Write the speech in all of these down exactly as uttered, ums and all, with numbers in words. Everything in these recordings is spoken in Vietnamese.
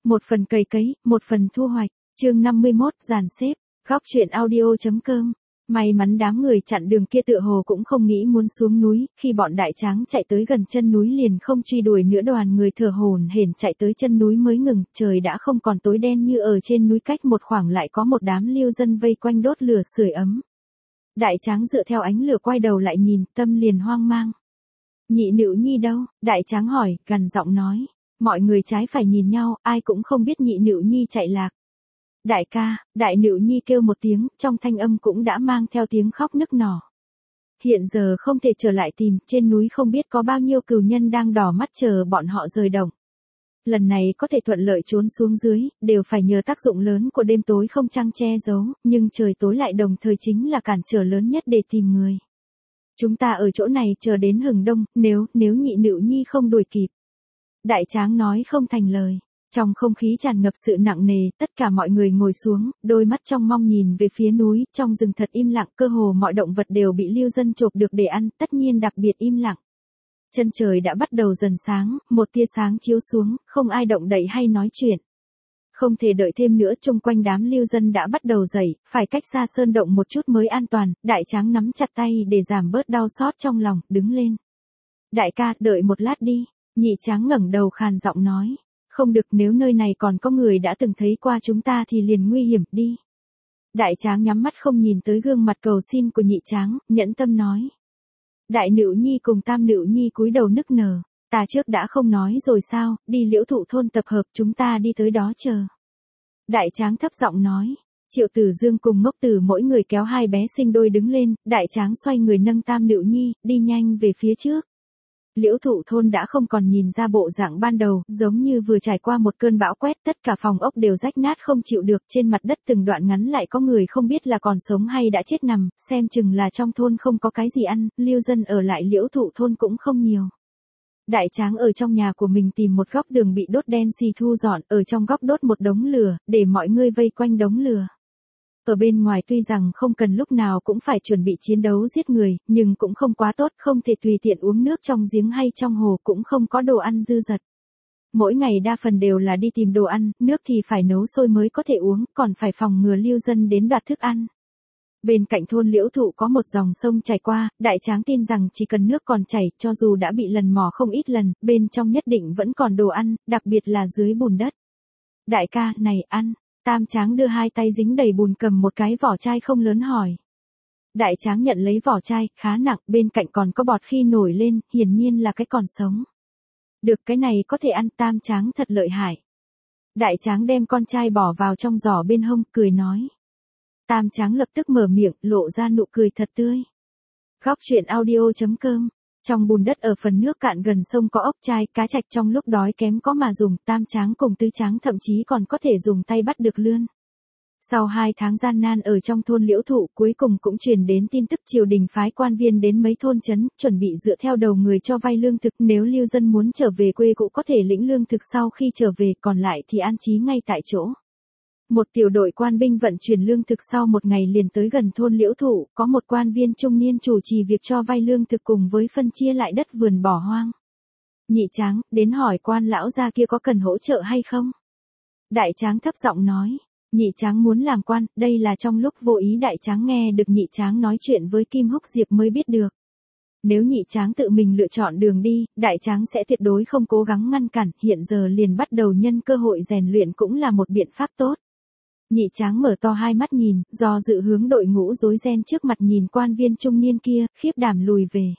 Một phần cày cấy, một phần thu hoạch. Chương năm mươi mốt, dàn xếp. Góc truyện audio.com. May mắn đám người chặn đường kia tựa hồ cũng không nghĩ muốn xuống núi, khi bọn đại tráng chạy tới gần chân núi liền không truy đuổi nữa, đoàn người thở hổn hển chạy tới chân núi mới ngừng, trời đã không còn tối đen như ở trên núi, cách một khoảng lại có một đám lưu dân vây quanh đốt lửa sưởi ấm. Đại tráng dựa theo ánh lửa quay đầu lại nhìn, tâm liền hoang mang. Nhị Nữu Nhi đâu? Đại tráng hỏi, gằn giọng nói. Mọi người trái phải nhìn nhau, ai cũng không biết Nhị Nữu Nhi chạy lạc. Đại ca, Đại Nữu Nhi kêu một tiếng, trong thanh âm cũng đã mang theo tiếng khóc nức nở. Hiện giờ không thể trở lại tìm, trên núi không biết có bao nhiêu cừu nhân đang đỏ mắt chờ bọn họ rời đồng. Lần này có thể thuận lợi trốn xuống dưới, đều phải nhờ tác dụng lớn của đêm tối không trăng che giấu, nhưng trời tối lại đồng thời chính là cản trở lớn nhất để tìm người. Chúng ta ở chỗ này chờ đến hừng đông, nếu, nếu Nhị Nữu Nhi không đuổi kịp. Đại tráng nói không thành lời. Trong không khí tràn ngập sự nặng nề, tất cả mọi người ngồi xuống, đôi mắt trong mong nhìn về phía núi, trong rừng thật im lặng, cơ hồ mọi động vật đều bị lưu dân chộp được để ăn, tất nhiên đặc biệt im lặng. Chân trời đã bắt đầu dần sáng, một tia sáng chiếu xuống, không ai động đậy hay nói chuyện. Không thể đợi thêm nữa, chung quanh đám lưu dân đã bắt đầu dậy, phải cách xa sơn động một chút mới an toàn, đại tráng nắm chặt tay để giảm bớt đau xót trong lòng, đứng lên. Đại ca, đợi một lát đi, nhị tráng ngẩng đầu khàn giọng nói. Không được, nếu nơi này còn có người đã từng thấy qua chúng ta thì liền nguy hiểm, đi. Đại tráng nhắm mắt không nhìn tới gương mặt cầu xin của nhị tráng, nhẫn tâm nói. Đại Nữu Nhi cùng Tam Nữu Nhi cúi đầu nức nở, ta trước đã không nói rồi sao, đi Liễu Thụ thôn tập hợp, chúng ta đi tới đó chờ. Đại tráng thấp giọng nói. Triệu Tử Dương cùng Ngốc Tử mỗi người kéo hai bé sinh đôi đứng lên, đại tráng xoay người nâng Tam Nữu Nhi, đi nhanh về phía trước. Liễu Thụ thôn đã không còn nhìn ra bộ dạng ban đầu, giống như vừa trải qua một cơn bão quét, tất cả phòng ốc đều rách nát không chịu được, trên mặt đất từng đoạn ngắn lại có người không biết là còn sống hay đã chết nằm, xem chừng là trong thôn không có cái gì ăn, lưu dân ở lại Liễu Thụ thôn cũng không nhiều. Đại tráng ở trong nhà của mình tìm một góc đường bị đốt đen xì thu dọn, ở trong góc đốt một đống lửa, để mọi người vây quanh đống lửa. Ở bên ngoài tuy rằng không cần lúc nào cũng phải chuẩn bị chiến đấu giết người, nhưng cũng không quá tốt, không thể tùy tiện uống nước trong giếng hay trong hồ, cũng không có đồ ăn dư dật. Mỗi ngày đa phần đều là đi tìm đồ ăn, nước thì phải nấu sôi mới có thể uống, còn phải phòng ngừa lưu dân đến đoạt thức ăn. Bên cạnh thôn Liễu Thụ có một dòng sông chảy qua, đại tráng tin rằng chỉ cần nước còn chảy, cho dù đã bị lần mò không ít lần, bên trong nhất định vẫn còn đồ ăn, đặc biệt là dưới bùn đất. Đại ca, này ăn. Tam tráng đưa hai tay dính đầy bùn cầm một cái vỏ chai không lớn hỏi. Đại tráng nhận lấy vỏ chai, khá nặng, bên cạnh còn có bọt khi nổi lên, hiển nhiên là cái còn sống. Được, cái này có thể ăn, tam tráng thật lợi hại. Đại tráng đem con chai bỏ vào trong giỏ bên hông, cười nói. Tam tráng lập tức mở miệng, lộ ra nụ cười thật tươi. Góc truyện audio.com. Trong bùn đất ở phần nước cạn gần sông có ốc chai, cá trạch, trong lúc đói kém có mà dùng, tam tráng cùng tứ tráng thậm chí còn có thể dùng tay bắt được lươn. Sau hai tháng gian nan ở trong thôn Liễu Thụ, cuối cùng cũng truyền đến tin tức triều đình phái quan viên đến mấy thôn trấn, chuẩn bị dựa theo đầu người cho vay lương thực, nếu lưu dân muốn trở về quê cũng có thể lĩnh lương thực sau khi trở về, còn lại thì an trí ngay tại chỗ. Một tiểu đội quan binh vận chuyển lương thực sau một ngày liền tới gần thôn Liễu Thụ, có một quan viên trung niên chủ trì việc cho vay lương thực cùng với phân chia lại đất vườn bỏ hoang. Nhị tráng, đến hỏi quan lão gia kia có cần hỗ trợ hay không? Đại tráng thấp giọng nói, nhị tráng muốn làm quan, đây là trong lúc vô ý đại tráng nghe được nhị tráng nói chuyện với Kim Húc Diệp mới biết được. Nếu nhị tráng tự mình lựa chọn đường đi, đại tráng sẽ tuyệt đối không cố gắng ngăn cản, hiện giờ liền bắt đầu nhân cơ hội rèn luyện cũng là một biện pháp tốt. Nhị tráng mở to hai mắt nhìn, do dự hướng đội ngũ rối ren trước mặt nhìn quan viên trung niên kia, khiếp đảm lùi về.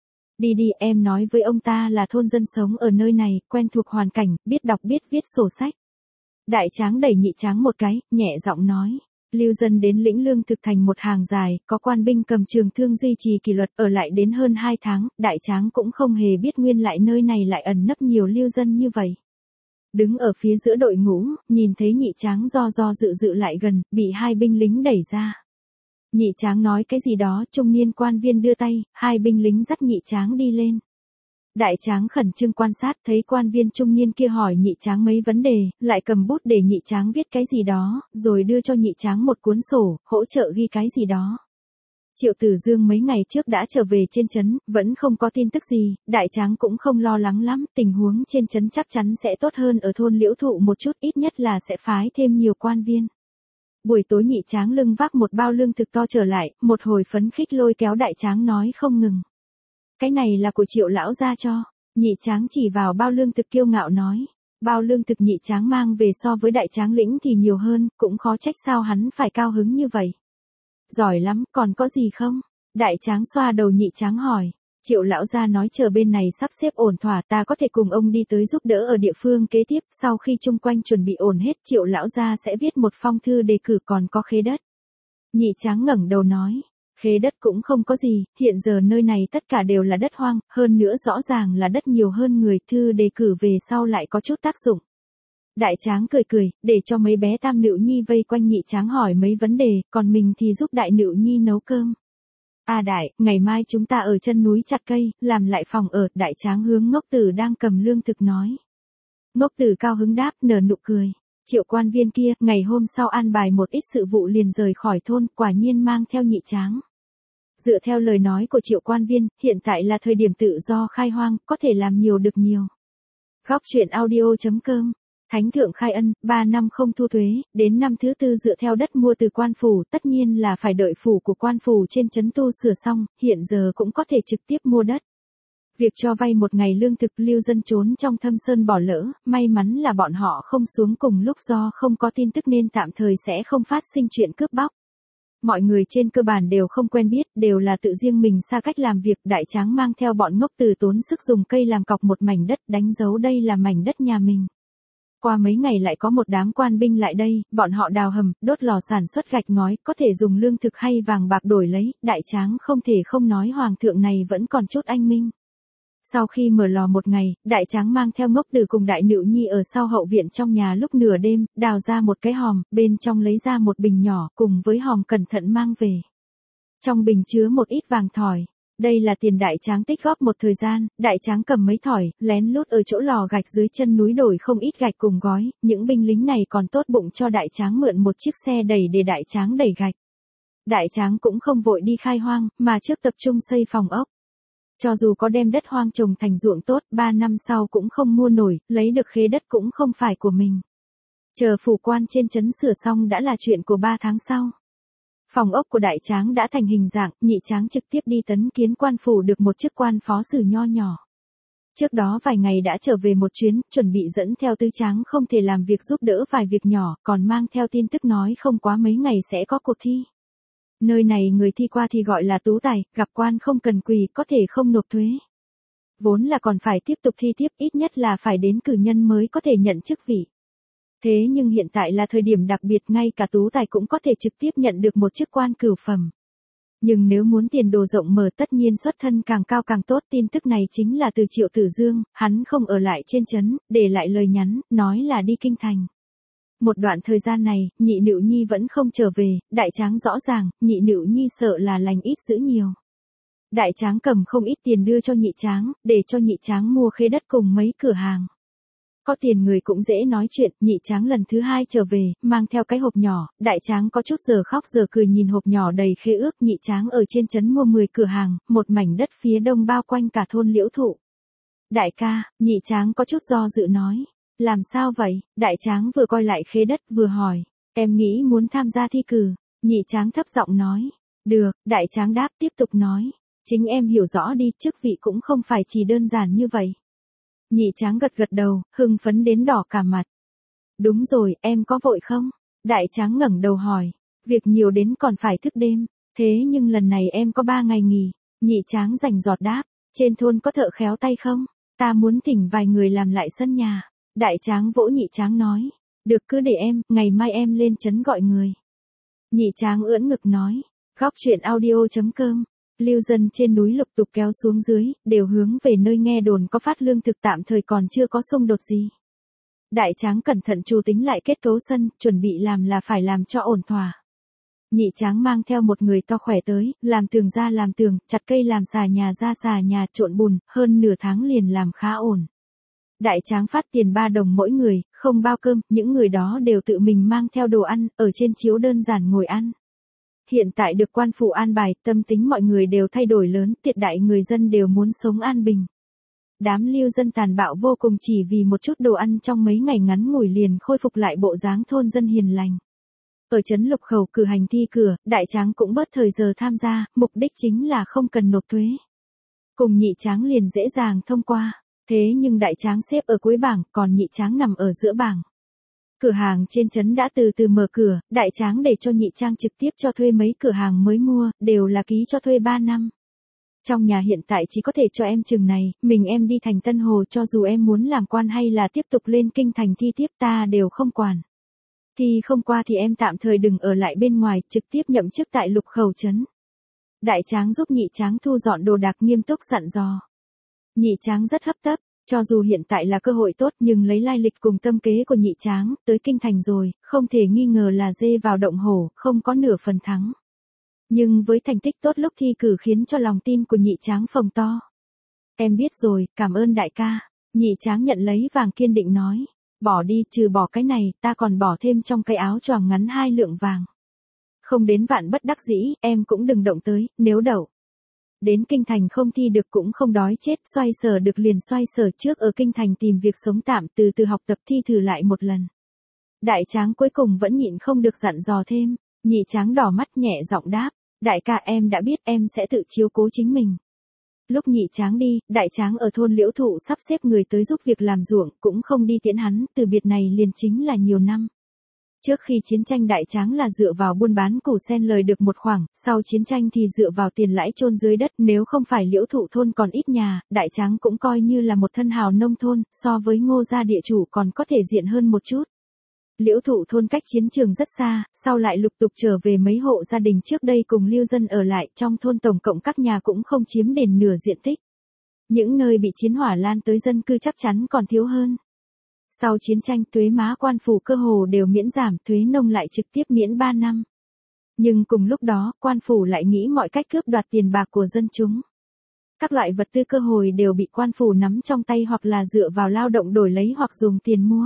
Đi đi, em nói với ông ta là thôn dân sống ở nơi này, quen thuộc hoàn cảnh, biết đọc biết viết sổ sách. Đại tráng đẩy nhị tráng một cái, nhẹ giọng nói. Lưu dân đến lĩnh lương thực thành một hàng dài, có quan binh cầm trường thương duy trì kỷ luật, ở lại đến hơn hai tháng, đại tráng cũng không hề biết nguyên lại nơi này lại ẩn nấp nhiều lưu dân như vậy. Đứng ở phía giữa đội ngũ, nhìn thấy nhị tráng do do dự dự lại gần, bị hai binh lính đẩy ra. Nhị tráng nói cái gì đó, trung niên quan viên đưa tay, hai binh lính dắt nhị tráng đi lên. Đại tráng khẩn trương quan sát, thấy quan viên trung niên kia hỏi nhị tráng mấy vấn đề, lại cầm bút để nhị tráng viết cái gì đó, rồi đưa cho nhị tráng một cuốn sổ, hỗ trợ ghi cái gì đó. Triệu Tử Dương mấy ngày trước đã trở về trên trấn, vẫn không có tin tức gì, Đại Tráng cũng không lo lắng lắm, tình huống trên trấn chắc chắn sẽ tốt hơn ở thôn Liễu Thụ một chút, ít nhất là sẽ phái thêm nhiều quan viên. Buổi tối Nhị Tráng lưng vác một bao lương thực to trở lại, một hồi phấn khích lôi kéo Đại Tráng nói không ngừng. Cái này là của Triệu lão gia cho. Nhị Tráng chỉ vào bao lương thực kiêu ngạo nói. Bao lương thực Nhị Tráng mang về so với Đại Tráng lĩnh thì nhiều hơn, cũng khó trách sao hắn phải cao hứng như vậy. Giỏi lắm, còn có gì không? Đại Tráng xoa đầu Nhị Tráng hỏi. Triệu lão gia nói chờ bên này sắp xếp ổn thỏa ta có thể cùng ông đi tới giúp đỡ ở địa phương kế tiếp, sau khi chung quanh chuẩn bị ổn hết Triệu lão gia sẽ viết một phong thư đề cử còn có khế đất. Nhị Tráng ngẩng đầu nói. Khế đất cũng không có gì, hiện giờ nơi này tất cả đều là đất hoang, hơn nữa rõ ràng là đất nhiều hơn người, thư đề cử về sau lại có chút tác dụng. Đại Tráng cười cười, để cho mấy bé Tam Nữu Nhi vây quanh Nhị Tráng hỏi mấy vấn đề, còn mình thì giúp Đại Nữu Nhi nấu cơm. À Đại, ngày mai chúng ta ở chân núi chặt cây, làm lại phòng ở, Đại Tráng hướng Ngốc Tử đang cầm lương thực nói. Ngốc Tử cao hứng đáp, nở nụ cười. Triệu quan viên kia, ngày hôm sau an bài một ít sự vụ liền rời khỏi thôn, quả nhiên mang theo Nhị Tráng. Dựa theo lời nói của Triệu quan viên, hiện tại là thời điểm tự do khai hoang, có thể làm nhiều được nhiều. Góc truyện audio chấm com. Thánh thượng khai ân, ba năm không thu thuế, đến năm thứ tư dựa theo đất mua từ quan phủ, tất nhiên là phải đợi phủ của quan phủ trên trấn tu sửa xong, hiện giờ cũng có thể trực tiếp mua đất. Việc cho vay một ngày lương thực lưu dân trốn trong thâm sơn bỏ lỡ, may mắn là bọn họ không xuống cùng lúc do không có tin tức nên tạm thời sẽ không phát sinh chuyện cướp bóc. Mọi người trên cơ bản đều không quen biết, đều là tự riêng mình xa cách làm việc. Đại Tráng mang theo bọn Ngốc Tử tốn sức dùng cây làm cọc một mảnh đất, đánh dấu đây là mảnh đất nhà mình. Qua mấy ngày lại có một đám quan binh lại đây, bọn họ đào hầm, đốt lò sản xuất gạch ngói, có thể dùng lương thực hay vàng bạc đổi lấy, Đại Tráng không thể không nói hoàng thượng này vẫn còn chút anh minh. Sau khi mở lò một ngày, Đại Tráng mang theo Ngốc Tử cùng Đại Nữu Nhi ở sau hậu viện trong nhà lúc nửa đêm, đào ra một cái hòm, bên trong lấy ra một bình nhỏ, cùng với hòm cẩn thận mang về. Trong bình chứa một ít vàng thỏi. Đây là tiền Đại Tráng tích góp một thời gian, Đại Tráng cầm mấy thỏi, lén lút ở chỗ lò gạch dưới chân núi đổi không ít gạch cùng gói, những binh lính này còn tốt bụng cho Đại Tráng mượn một chiếc xe đẩy để Đại Tráng đẩy gạch. Đại Tráng cũng không vội đi khai hoang, mà trước tập trung xây phòng ốc. Cho dù có đem đất hoang trồng thành ruộng tốt, ba năm sau cũng không mua nổi, lấy được khế đất cũng không phải của mình. Chờ phủ quan trên trấn sửa xong đã là chuyện của ba tháng sau. Phòng ốc của Đại Tráng đã thành hình dạng, Nhị Tráng trực tiếp đi tấn kiến quan phủ được một chức quan phó sử nho nhỏ. Trước đó vài ngày đã trở về một chuyến, chuẩn bị dẫn theo Tứ Tráng không thể làm việc giúp đỡ vài việc nhỏ, còn mang theo tin tức nói không quá mấy ngày sẽ có cuộc thi. Nơi này người thi qua thì gọi là tú tài, gặp quan không cần quỳ, có thể không nộp thuế. Vốn là còn phải tiếp tục thi tiếp, ít nhất là phải đến cử nhân mới có thể nhận chức vị. Thế nhưng hiện tại là thời điểm đặc biệt, ngay cả tú tài cũng có thể trực tiếp nhận được một chức quan cửu phẩm. Nhưng nếu muốn tiền đồ rộng mở tất nhiên xuất thân càng cao càng tốt. Tin tức này chính là từ Triệu Tử Dương, hắn không ở lại trên trấn, để lại lời nhắn, nói là đi kinh thành. Một đoạn thời gian này, Nhị Nữu Nhi vẫn không trở về, Đại Tráng rõ ràng, Nhị Nữu Nhi sợ là lành ít giữ nhiều. Đại Tráng cầm không ít tiền đưa cho Nhị Tráng, để cho Nhị Tráng mua khế đất cùng mấy cửa hàng. Có tiền người cũng dễ nói chuyện, Nhị Tráng lần thứ hai trở về, mang theo cái hộp nhỏ, Đại Tráng có chút giờ khóc giờ cười nhìn hộp nhỏ đầy khế ước. Nhị Tráng ở trên trấn mua mười cửa hàng, một mảnh đất phía đông bao quanh cả thôn Liễu Thụ. Đại ca, Nhị Tráng có chút do dự nói. Làm sao vậy? Đại Tráng vừa coi lại khế đất vừa hỏi. Em nghĩ muốn tham gia thi cử. Nhị Tráng thấp giọng nói. Được, Đại Tráng đáp tiếp tục nói. Chính em hiểu rõ đi, chức vị cũng không phải chỉ đơn giản như vậy. Nhị Tráng gật gật đầu, hưng phấn đến đỏ cả mặt. Đúng rồi, em có vội không? Đại Tráng ngẩng đầu hỏi. Việc nhiều đến còn phải thức đêm. Thế nhưng lần này em có ba ngày nghỉ. Nhị Tráng rành rọt đáp. Trên thôn có thợ khéo tay không? Ta muốn thỉnh vài người làm lại sân nhà. Đại Tráng vỗ Nhị Tráng nói. Được, cứ để em, ngày mai em lên trấn gọi người. Nhị Tráng ưỡn ngực nói. Góc truyện audio chấm com. Lưu dân trên núi lục tục kéo xuống dưới, đều hướng về nơi nghe đồn có phát lương thực, tạm thời còn chưa có xung đột gì. Đại Tráng cẩn thận chu tính lại kết cấu sân, chuẩn bị làm là phải làm cho ổn thỏa. Nhị Tráng mang theo một người to khỏe tới, làm tường ra làm tường, chặt cây làm xà nhà ra xà nhà, trộn bùn, hơn nửa tháng liền làm khá ổn. Đại Tráng phát tiền ba đồng mỗi người, không bao cơm, những người đó đều tự mình mang theo đồ ăn, ở trên chiếu đơn giản ngồi ăn. Hiện tại được quan phủ an bài, tâm tính mọi người đều thay đổi lớn, tuyệt đại người dân đều muốn sống an bình. Đám lưu dân tàn bạo vô cùng chỉ vì một chút đồ ăn trong mấy ngày ngắn ngủi liền khôi phục lại bộ dáng thôn dân hiền lành. Ở trấn Lục Khẩu cử hành thi cửa, đại tráng cũng bớt thời giờ tham gia, mục đích chính là không cần nộp thuế. Cùng nhị tráng liền dễ dàng thông qua, thế nhưng đại tráng xếp ở cuối bảng, còn nhị tráng nằm ở giữa bảng. Cửa hàng trên trấn đã từ từ mở cửa, đại tráng để cho nhị tráng trực tiếp cho thuê mấy cửa hàng mới mua, đều là ký cho thuê ba năm. Trong nhà hiện tại chỉ có thể cho em chừng này, mình em đi thành Tân Hồ cho dù em muốn làm quan hay là tiếp tục lên kinh thành thi tiếp ta đều không quản. Thì không qua thì em tạm thời đừng ở lại bên ngoài, trực tiếp nhậm chức tại Lục Khẩu trấn. Đại tráng giúp nhị tráng thu dọn đồ đạc nghiêm túc dặn dò. Nhị tráng rất hấp tấp, cho dù hiện tại là cơ hội tốt nhưng lấy lai lịch cùng tâm kế của nhị tráng, tới kinh thành rồi, không thể nghi ngờ là dê vào động hổ, không có nửa phần thắng. Nhưng với thành tích tốt lúc thi cử khiến cho lòng tin của nhị tráng phồng to. Em biết rồi, cảm ơn đại ca. Nhị tráng nhận lấy vàng kiên định nói. Bỏ đi, trừ bỏ cái này, ta còn bỏ thêm trong cái áo choàng ngắn hai lượng vàng. Không đến vạn bất đắc dĩ, em cũng đừng động tới, nếu đậu. Đến kinh thành không thi được cũng không đói chết, xoay sở được liền xoay sở trước ở kinh thành tìm việc sống tạm, từ từ học tập thi thử lại một lần. Đại tráng cuối cùng vẫn nhịn không được dặn dò thêm, nhị tráng đỏ mắt nhẹ giọng đáp, đại ca em đã biết em sẽ tự chiếu cố chính mình. Lúc nhị tráng đi, đại tráng ở thôn Liễu Thụ sắp xếp người tới giúp việc làm ruộng, cũng không đi tiễn hắn, từ biệt này liền chính là nhiều năm. Trước khi chiến tranh đại tráng là dựa vào buôn bán củ sen lời được một khoảng, sau chiến tranh thì dựa vào tiền lãi chôn dưới đất, nếu không phải Liễu Thụ thôn còn ít nhà, đại tráng cũng coi như là một thân hào nông thôn, so với Ngô gia địa chủ còn có thể diện hơn một chút. Liễu Thụ thôn cách chiến trường rất xa, sau lại lục tục trở về mấy hộ gia đình trước đây cùng lưu dân ở lại, trong thôn tổng cộng các nhà cũng không chiếm đến nửa diện tích. Những nơi bị chiến hỏa lan tới dân cư chắc chắn còn thiếu hơn. Sau chiến tranh thuế má quan phủ cơ hồ đều miễn giảm, thuế nông lại trực tiếp miễn ba năm. Nhưng cùng lúc đó, quan phủ lại nghĩ mọi cách cướp đoạt tiền bạc của dân chúng. Các loại vật tư cơ hội đều bị quan phủ nắm trong tay hoặc là dựa vào lao động đổi lấy hoặc dùng tiền mua.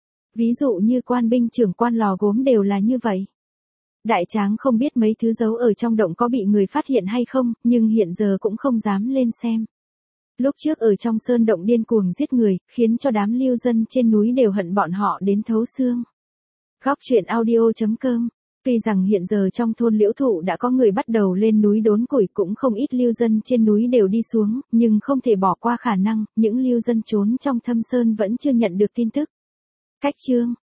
Ví dụ như quan binh trưởng quan lò gốm đều là như vậy. Đại tráng không biết mấy thứ giấu ở trong động có bị người phát hiện hay không, nhưng hiện giờ cũng không dám lên xem. Lúc trước ở trong sơn động điên cuồng giết người, khiến cho đám lưu dân trên núi đều hận bọn họ đến thấu xương. Góc truyện audio chấm com. Tuy rằng hiện giờ trong thôn Liễu Thụ đã có người bắt đầu lên núi đốn củi, cũng không ít lưu dân trên núi đều đi xuống, nhưng không thể bỏ qua khả năng, những lưu dân trốn trong thâm sơn vẫn chưa nhận được tin tức. Cách chương